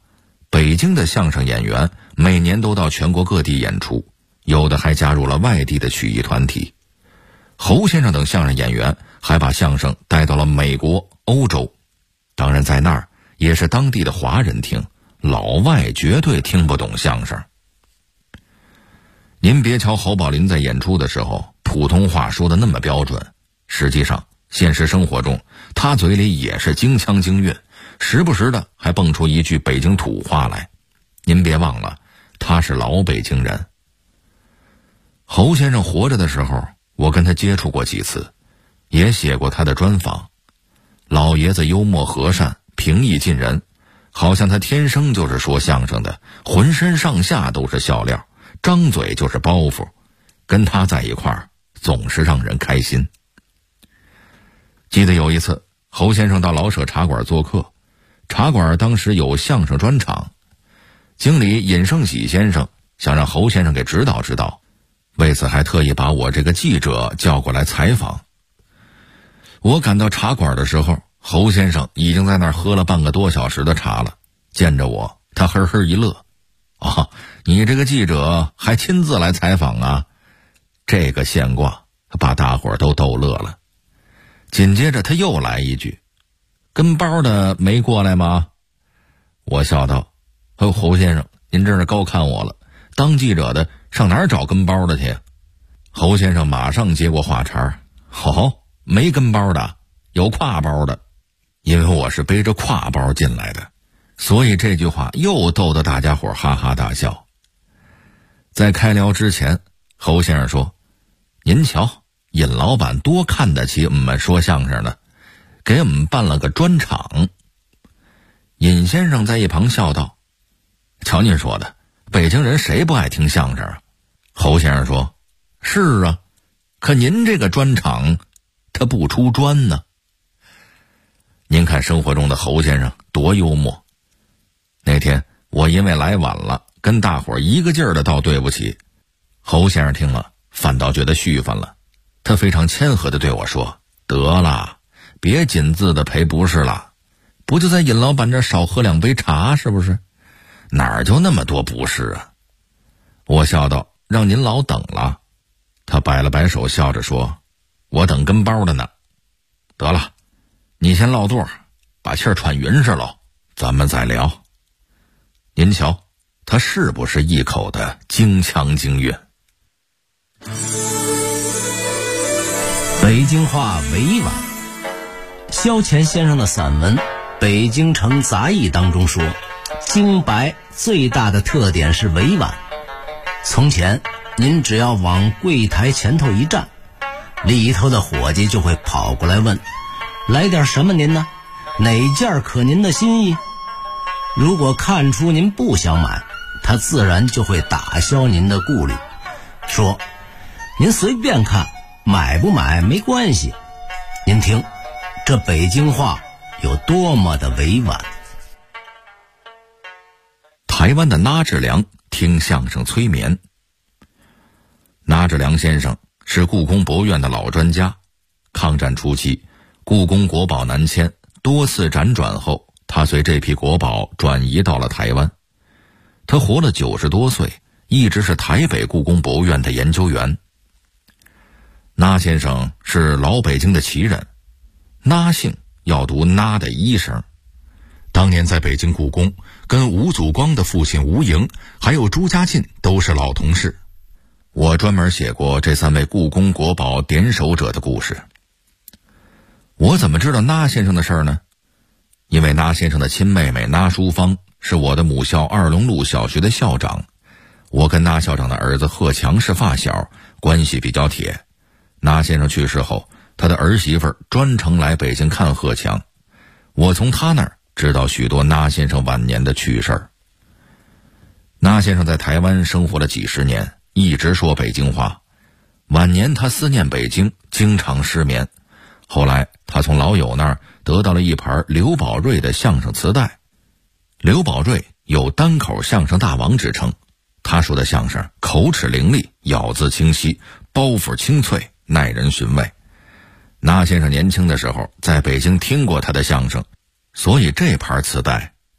北京的相声演员每年都到全国各地演出，有的还加入了外地的曲艺团体。侯先生等相声演员还把相声带到了美国、欧洲，当然在那儿也是当地的华人听，老外绝对听不懂相声。您别瞧侯宝林在演出的时候普通话说的那么标准，实际上现实生活中他嘴里也是京腔京韵，时不时的还蹦出一句北京土话来。您别忘了，他是老北京人。侯先生活着的时候，我跟他接触过几次，也写过他的专访。老爷子幽默和善，平易近人，好像他天生就是说相声的，浑身上下都是笑料，张嘴就是包袱，跟他在一块儿总是让人开心。记得有一次，侯先生到老舍茶馆做客，茶馆当时有相声专场，经理尹胜喜先生想让侯先生给指导指导，为此还特意把我这个记者叫过来采访。我赶到茶馆的时候，侯先生已经在那儿喝了半个多小时的茶了，见着我他呵呵一乐，你这个记者还亲自来采访啊？这个现挂把大伙儿都逗乐了。紧接着他又来一句，跟包的没过来吗？我笑道，侯先生您真是高看我了，当记者的上哪儿找跟包的去？侯先生马上接过话茬，没跟包的，有挎包的。因为我是背着挎包进来的，所以这句话又逗得大家伙哈哈大笑。在开聊之前，侯先生说，您瞧尹老板多看得起我们说相声的，给我们办了个专场。尹先生在一旁笑道，瞧您说的，北京人谁不爱听相声啊？侯先生说，是啊，可您这个专场他不出专呢。您看生活中的侯先生多幽默。那天我因为来晚了，跟大伙儿一个劲儿的道对不起。侯先生听了反倒觉得续烦了，他非常谦和的对我说，得了，别紧字的赔不是了，不就在尹老板这少喝2杯茶是不是？哪儿就那么多不是啊？我笑道，让您老等了。他摆了摆手笑着说，我等跟包的呢。得了，你先落座，把气儿喘匀实喽，咱们再聊。您瞧他是不是一口的京腔京韵？ 北京话委婉。萧乾先生的散文《北京城杂役》当中说，京白最大的特点是委婉。从前您只要往柜台前头一站，里头的伙计就会跑过来问，来点什么您呢？哪件可您的心意？如果看出您不想买，他自然就会打消您的顾虑，说您随便看，买不买没关系。您听这北京话有多么的委婉。 台湾的那志良听相声催眠。那志良先生是故宫博物院的老专家，抗战初期故宫国宝南迁，多次辗转后，他随这批国宝转移到了台湾。他活了90多岁，一直是台北故宫博物院的研究员。那先生是老北京的旗人，那姓要读那的一声。 当年在北京故宫，跟吴祖光的父亲吴莹还有朱家进都是老同事。 我专门写过这3位故宫国宝点手者的故事。我怎么知道那先生的事儿呢？因为那先生的亲妹妹那淑芳是我的母校二龙路小学的校长，我跟那校长的儿子贺强是发小，关系比较铁。那先生去世后，他的儿媳妇专程来北京看贺强，我从他那儿知道许多那先生晚年的趣事儿。那先生在台湾生活了几十年，一直说北京话。晚年他思念北京，经常失眠。后来他从老友那儿得到了一盘刘宝瑞的相声磁带。刘宝瑞有单口相声大王之称，他说的相声口齿伶俐，咬字清晰，包袱清脆，耐人寻味。那先生年轻的时候在北京听过他的相声，所以这盘磁带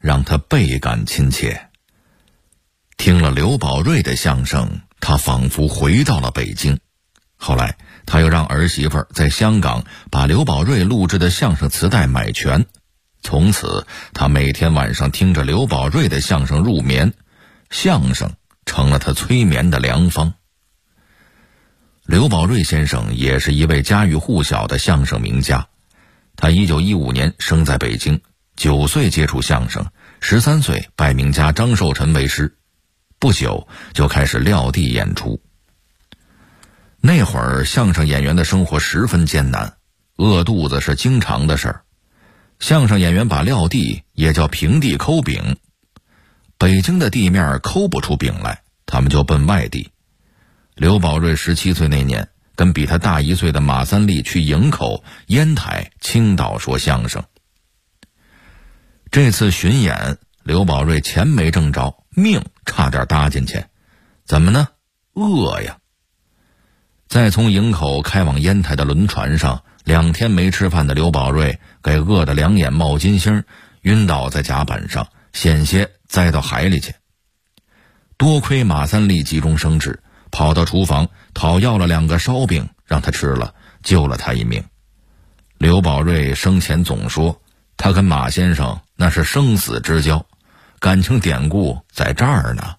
让他倍感亲切。听了刘宝瑞的相声，他仿佛回到了北京。后来他又让儿媳妇在香港把刘宝瑞录制的相声磁带买全，从此他每天晚上听着刘宝瑞的相声入眠，相声成了他催眠的良方。刘宝瑞先生也是一位家喻户晓的相声名家，他1915年生在北京，9岁接触相声，13岁拜名家张寿臣为师，不久就开始撂地演出。那会儿相声演员的生活十分艰难，饿肚子是经常的事儿。相声演员把撂地也叫平地抠饼，北京的地面抠不出饼来，他们就奔外地。刘宝瑞17岁那年，跟比他大1岁的马三立去营口、烟台、青岛说相声。这次巡演，刘宝瑞钱没挣着，命差点搭进去。怎么呢？饿呀！在从营口开往烟台的轮船上，2天没吃饭的刘宝瑞给饿得两眼冒金星，晕倒在甲板上，险些栽到海里去。多亏马三立急中生智，跑到厨房讨要了2个烧饼让他吃了，救了他一命。刘宝瑞生前总说，他跟马先生那是生死之交，感情典故在这儿呢。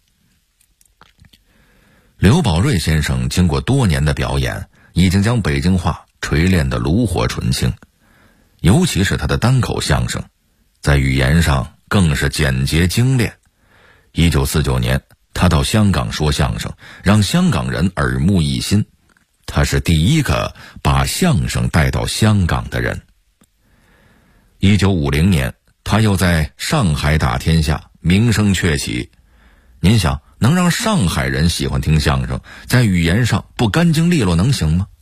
刘宝瑞先生经过多年的表演，已经将北京话锤炼得炉火纯青，尤其是他的单口相声，在语言上更是简洁精炼。1949年，他到香港说相声，让香港人耳目一新。他是第一个把相声带到香港的人。1950年，他又在上海打天下，名声鹊起。您想，能让上海人喜欢听相声，在语言上不干净利落能行吗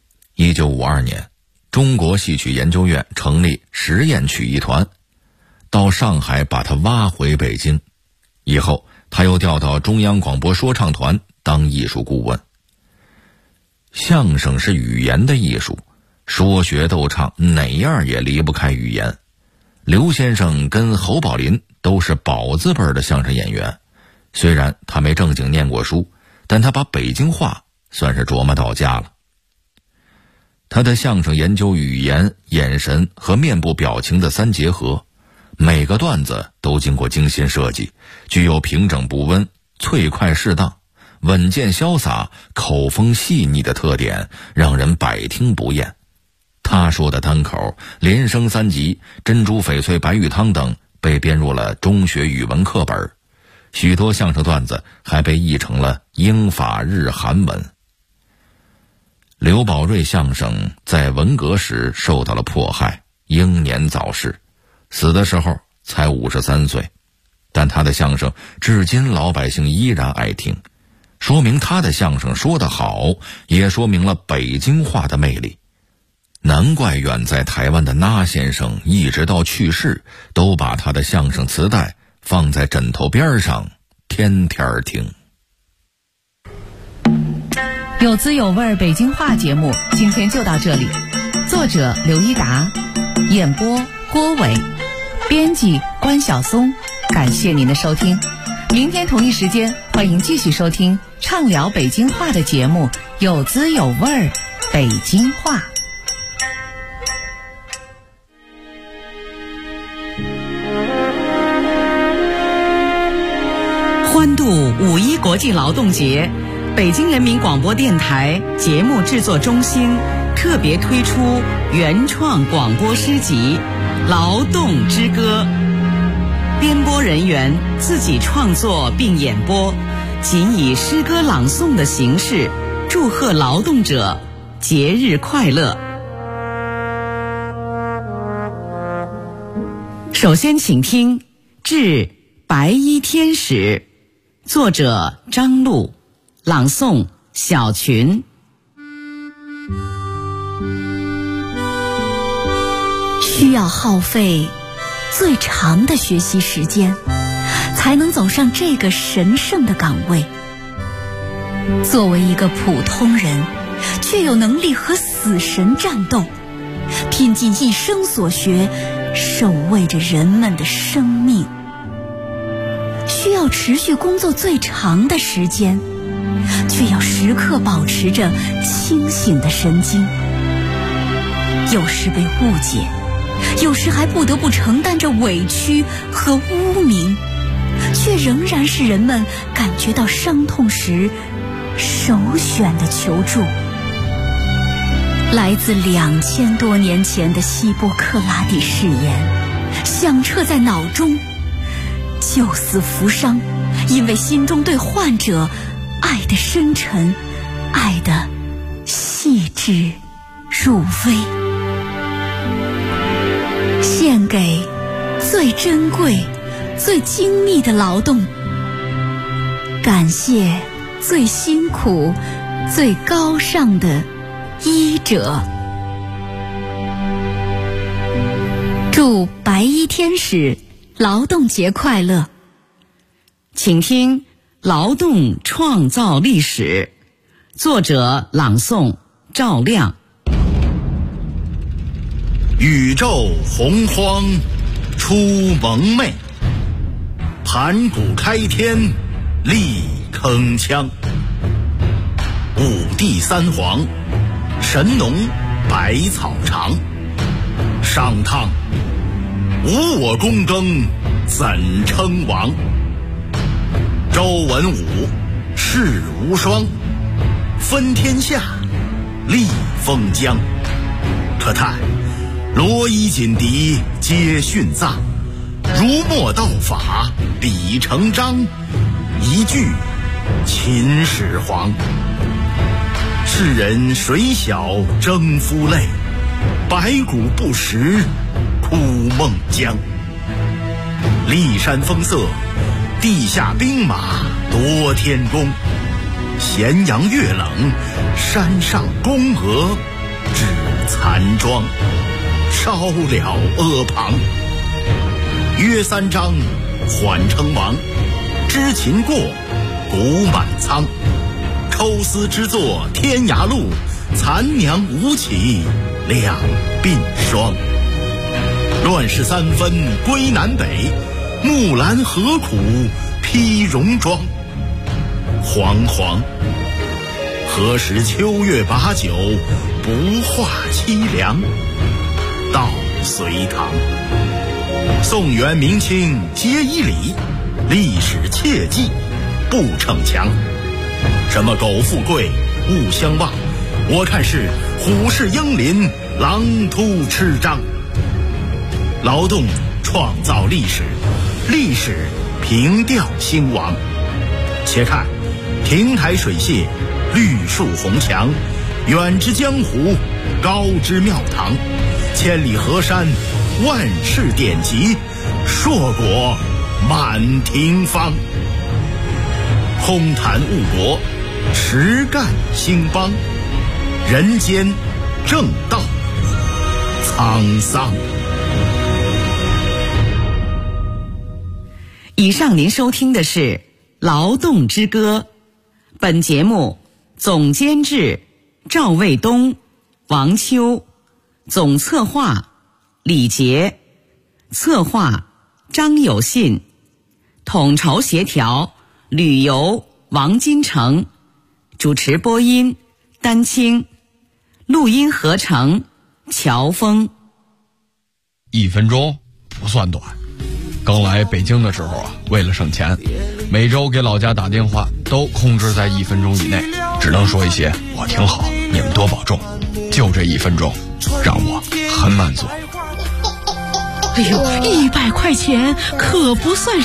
？1952年，中国戏曲研究院成立实验曲艺团，到上海把他挖回北京。以后他又调到中央广播说唱团当艺术顾问。相声是语言的艺术，说学逗唱哪样也离不开语言。刘先生跟侯宝林都是宝字辈的相声演员，虽然他没正经念过书，但他把北京话算是琢磨到家了。他的相声研究语言、眼神和面部表情的3结合，每个段子都经过精心设计，具有平整不温、脆快适当、稳健潇洒、口风细腻的特点，让人百听不厌。他说的单口、连升3级、珍珠翡翠白玉汤等被编入了中学语文课本，许多相声段子还被译成了英法日韩文。刘宝瑞相声在文革时受到了迫害，英年早逝，死的时候才53岁，但他的相声至今老百姓依然爱听，说明他的相声说得好，也说明了北京话的魅力。难怪远在台湾的那先生一直到去世都把他的相声磁带放在枕头边上，天天听。 有滋有味北京话节目今天就到这里，作者刘一达，演播郭伟，编辑关晓松，感谢您的收听。明天同一时间欢迎继续收听畅聊北京话的节目，有滋有味北京话。欢度5·1国际劳动节，北京人民广播电台节目制作中心特别推出原创广播诗集《劳动之歌》，编播人员自己创作并演播，仅以诗歌朗诵的形式祝贺劳动者节日快乐。首先请听《致白衣天使》，作者张璐，朗诵小群。 需要耗费最长的学习时间，才能走上这个神圣的岗位。作为一个普通人，却有能力和死神战斗，拼尽一生所学， 守卫着人们的生命，需要持续工作最长的时间，却要时刻保持着清醒的神经。有时被误解，有时还不得不承担着委屈和污名，却仍然是人们感觉到伤痛时首选的求助。来自2000多年前的希波克拉底誓言响彻在脑中，救死扶伤，因为心中对患者爱的深沉，爱的细致入微。献给最珍贵最精密的劳动，感谢最辛苦最高尚的医者。祝白衣天使劳动节快乐。 请听《劳动创造历史》，作者朗诵赵亮。 宇宙洪荒出蒙昧，盘古开天立铿锵，五帝三皇神农百草长，商汤无我躬耕怎称王，周文武世无双，分天下立封疆。可叹罗衣锦笛皆殉葬，儒墨道法比成章，一句秦始皇。世人谁晓征夫泪，白骨不食苦梦姜。骊山风色，地下兵马夺天工，咸阳月冷，山上宫娥指残妆。烧了阿房，约三章缓称王，知秦过古满仓。抽丝之作天涯路，残娘无起两鬓霜。乱世三分归南北，木兰何苦披戎装。惶惶，何时秋月把酒，不化凄凉。到隋唐，宋元明清皆依礼，历史切记不逞强。什么苟富贵勿相忘，我看是虎视鹰林，狼突吃张。劳动创造历史，历史凭吊兴亡。且看亭台水榭，绿树红墙，远之江湖，高之庙堂。千里河山，万世典籍，硕果满庭芳。空谈误国，实干兴邦，人间正道沧桑。 以上您收听的是《劳动之歌》，本节目总监制赵卫东、王秋，总策划李杰，策划张有信，统筹协调旅游王金成，主持播音丹青，录音合成乔峰。 1分钟不算短，刚来北京的时候啊，为了省钱，每周给老家打电话都控制在1分钟以内，只能说一些我挺好，你们多保重，就这1分钟让我很满足。 哎呦，100块钱可不算